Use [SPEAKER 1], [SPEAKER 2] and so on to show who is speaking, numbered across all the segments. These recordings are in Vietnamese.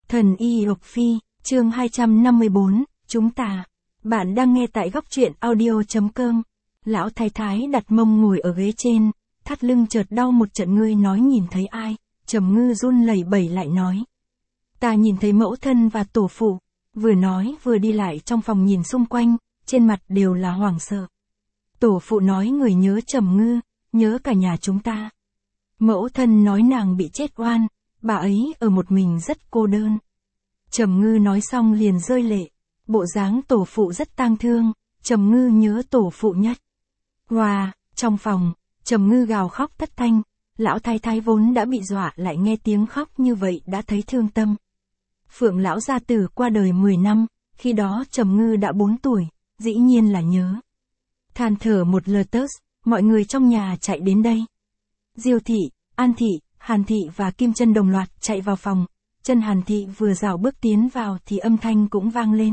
[SPEAKER 1] Thần y Lộc Phi, chương 254, chúng ta. Bạn đang nghe tại góc truyện audio.com. Lão thái thái đặt mông ngồi ở ghế trên, thắt lưng chợt đau một trận. Ngươi nói nhìn thấy ai? Trầm Ngư run lẩy bẩy lại nói. Ta nhìn thấy mẫu thân và tổ phụ. Vừa nói vừa đi lại trong phòng nhìn xung quanh, trên mặt đều là hoảng sợ. Tổ phụ nói người nhớ Trầm Ngư, nhớ cả nhà chúng ta. Mẫu thân nói nàng bị chết oan, bà ấy ở một mình rất cô đơn. Trầm Ngư nói xong liền rơi lệ. Bộ dáng tổ phụ rất tang thương, Trầm Ngư nhớ tổ phụ nhất. Wow, trong phòng, Trầm Ngư gào khóc thất thanh. Lão thái thái vốn đã bị dọa lại nghe tiếng khóc như vậy đã thấy thương tâm. Phượng lão gia tử qua đời 10 năm, khi đó Trầm Ngư đã 4 tuổi, dĩ nhiên là nhớ. Than thở một lơ tớt, mọi người trong nhà chạy đến đây. Diêu thị, An thị, Hàn thị và Kim Chân đồng loạt chạy vào phòng. Chân Hàn thị vừa rảo bước tiến vào thì âm thanh cũng vang lên.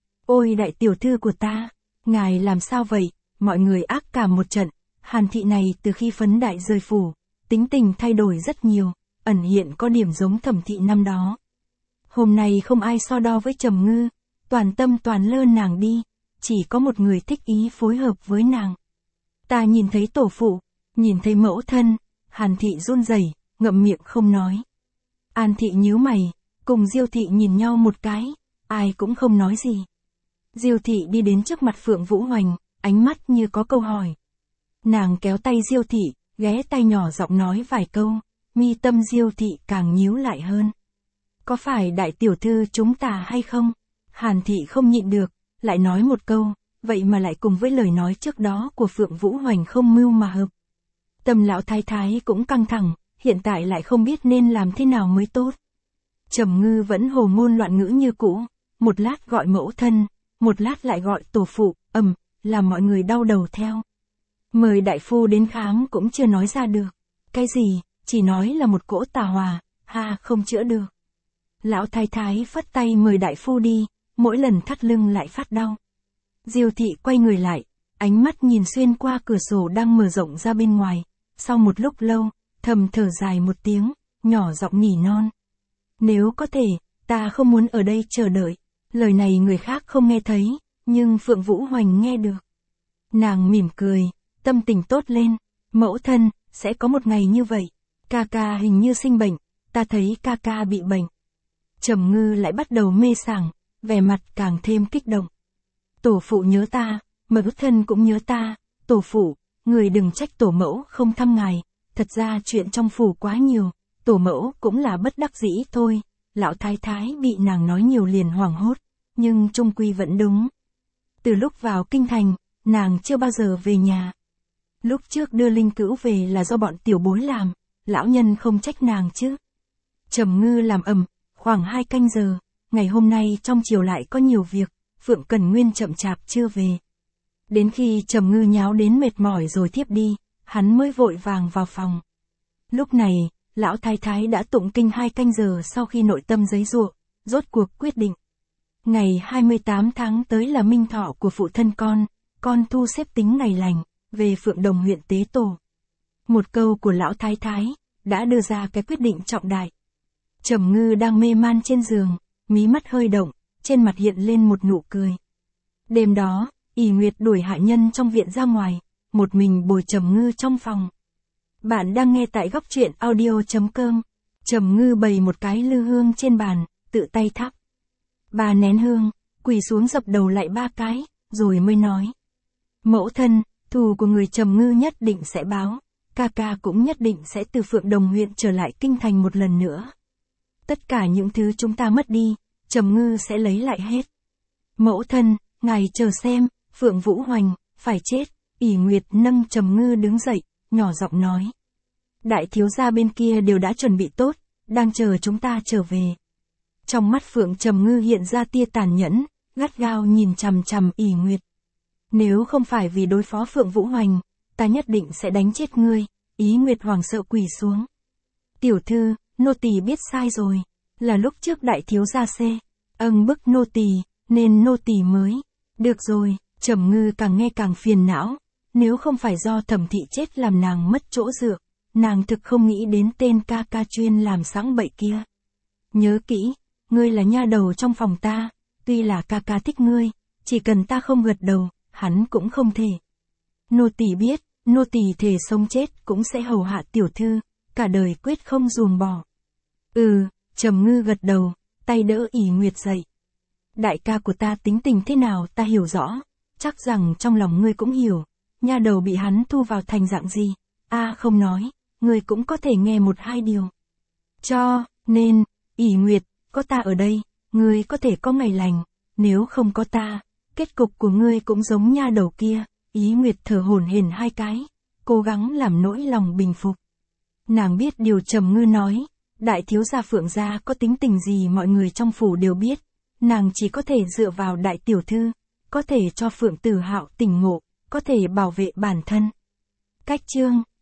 [SPEAKER 1] Ôi đại tiểu thư của ta, ngài làm sao vậy? Mọi người ác cảm một trận. Hàn thị này từ khi phấn đại rời phủ, tính tình thay đổi rất nhiều, ẩn hiện có điểm giống Thẩm thị năm đó. Hôm nay không ai so đo với Trầm Ngư, toàn tâm toàn lơ nàng đi, chỉ có một người thích ý phối hợp với nàng. Ta nhìn thấy tổ phụ, nhìn thấy mẫu thân. Hàn thị run rẩy, ngậm miệng không nói. An thị nhíu mày, cùng Diêu thị nhìn nhau một cái, ai cũng không nói gì. Diêu thị đi đến trước mặt Phượng Vũ Hoành, ánh mắt như có câu hỏi. Nàng kéo tay Diêu thị, ghé tay nhỏ giọng nói vài câu, mi tâm Diêu thị càng nhíu lại hơn. Có phải đại tiểu thư chúng ta hay không? Hàn thị không nhịn được, lại nói một câu, vậy mà lại cùng với lời nói trước đó của Phượng Vũ Hoành không mưu mà hợp. Tâm lão thái thái cũng căng thẳng, hiện tại lại không biết nên làm thế nào mới tốt. Trầm Ngư vẫn hồ ngôn loạn ngữ như cũ, một lát gọi mẫu thân, một lát lại gọi tổ phụ, làm mọi người đau đầu theo. Mời đại phu đến khám cũng chưa nói ra được. Cái gì, chỉ nói là một cỗ tà hòa, không chữa được. Lão thái thái phất tay mời đại phu đi, mỗi lần thắt lưng lại phát đau. Diêu thị quay người lại, ánh mắt nhìn xuyên qua cửa sổ đang mở rộng ra bên ngoài. Sau một lúc lâu, thầm thở dài một tiếng, nhỏ giọng nỉ non. Nếu có thể, ta không muốn ở đây chờ đợi. Lời này người khác không nghe thấy, nhưng Phượng Vũ Hoành nghe được. Nàng mỉm cười, tâm tình tốt lên. Mẫu thân, sẽ có một ngày như vậy. Ca ca hình như sinh bệnh, ta thấy ca ca bị bệnh. Trầm Ngư lại bắt đầu mê sảng, vẻ mặt càng thêm kích động. Tổ phụ nhớ ta, mẫu thân cũng nhớ ta. Tổ phụ, người đừng trách tổ mẫu không thăm ngài. Thật ra chuyện trong phủ quá nhiều, tổ mẫu cũng là bất đắc dĩ thôi. Lão thái thái bị nàng nói nhiều liền hoảng hốt, nhưng chung quy vẫn đúng. Từ lúc vào kinh thành, nàng chưa bao giờ về nhà. Lúc trước đưa linh cữu về là do bọn tiểu bối làm, lão nhân không trách nàng chứ. Trầm Ngư làm khoảng 2 canh giờ, ngày hôm nay trong chiều lại có nhiều việc, Phượng Cần Nguyên chậm chạp chưa về. Đến khi Trầm Ngư nháo đến mệt mỏi rồi thiếp đi, hắn mới vội vàng vào phòng. Lúc này, lão thái thái đã tụng kinh 2 canh giờ sau khi nội tâm giấy giụa, rốt cuộc quyết định. Ngày 28 tháng tới là minh thọ của phụ thân con thu xếp tính ngày lành, về Phượng Đồng huyện tế tổ. Một câu của lão thái thái, đã đưa ra cái quyết định trọng đại. Trầm Ngư đang mê man trên giường, mí mắt hơi động, trên mặt hiện lên một nụ cười. Đêm đó, ỷ Nguyệt đuổi hạ nhân trong viện ra ngoài, một mình bồi Trầm Ngư trong phòng. Bạn đang nghe tại góc truyện audio.com. Trầm Ngư bày một cái lư hương trên bàn, tự tay thắp 3 nén hương, quỳ xuống dập đầu lại 3 cái, rồi mới nói. Mẫu thân, thù của người Trầm Ngư nhất định sẽ báo, ca ca cũng nhất định sẽ từ Phượng Đồng huyện trở lại kinh thành một lần nữa. Tất cả những thứ chúng ta mất đi, Trầm Ngư sẽ lấy lại hết. Mẫu thân, ngài chờ xem, Phượng Vũ Hoành, phải chết. ỷ Nguyệt nâng Trầm Ngư đứng dậy, nhỏ giọng nói. Đại thiếu gia bên kia đều đã chuẩn bị tốt, đang chờ chúng ta trở về. Trong mắt Phượng Trầm Ngư hiện ra tia tàn nhẫn, gắt gao nhìn chằm chằm ỷ Nguyệt. Nếu không phải vì đối phó Phượng Vũ Hoành, ta nhất định sẽ đánh chết ngươi. ỷ Nguyệt hoảng sợ quỳ xuống. Tiểu thư, nô tỳ biết sai rồi, là lúc trước đại thiếu gia bức nô tỳ, nên nô tỳ mới. Được rồi, Trầm Ngư càng nghe càng phiền não, nếu không phải do Thẩm thị chết làm nàng mất chỗ dựa, nàng thực không nghĩ đến tên ca ca chuyên làm sẵn bậy kia. Nhớ kỹ, ngươi là nha đầu trong phòng ta, tuy là ca ca thích ngươi, chỉ cần ta không gật đầu, hắn cũng không thể. Nô tỳ biết, nô tỳ thề sống chết cũng sẽ hầu hạ tiểu thư, cả đời quyết không ruồng bỏ. Trầm Ngư gật đầu, tay đỡ ỉ Nguyệt dậy. Đại ca của ta tính tình thế nào ta hiểu rõ, chắc rằng trong lòng ngươi cũng hiểu, nha đầu bị hắn thu vào thành dạng gì, không nói, ngươi cũng có thể nghe một hai điều. Cho nên, ỉ Nguyệt, có ta ở đây, ngươi có thể có ngày lành, nếu không có ta, kết cục của ngươi cũng giống nha đầu kia. Ý Nguyệt thở hổn hển hai cái, cố gắng làm nỗi lòng bình phục. Nàng biết điều Trầm Ngư nói, đại thiếu gia Phượng gia có tính tình gì mọi người trong phủ đều biết, nàng chỉ có thể dựa vào đại tiểu thư, có thể cho Phượng Tử Hạo tỉnh ngộ, có thể bảo vệ bản thân. Cách chương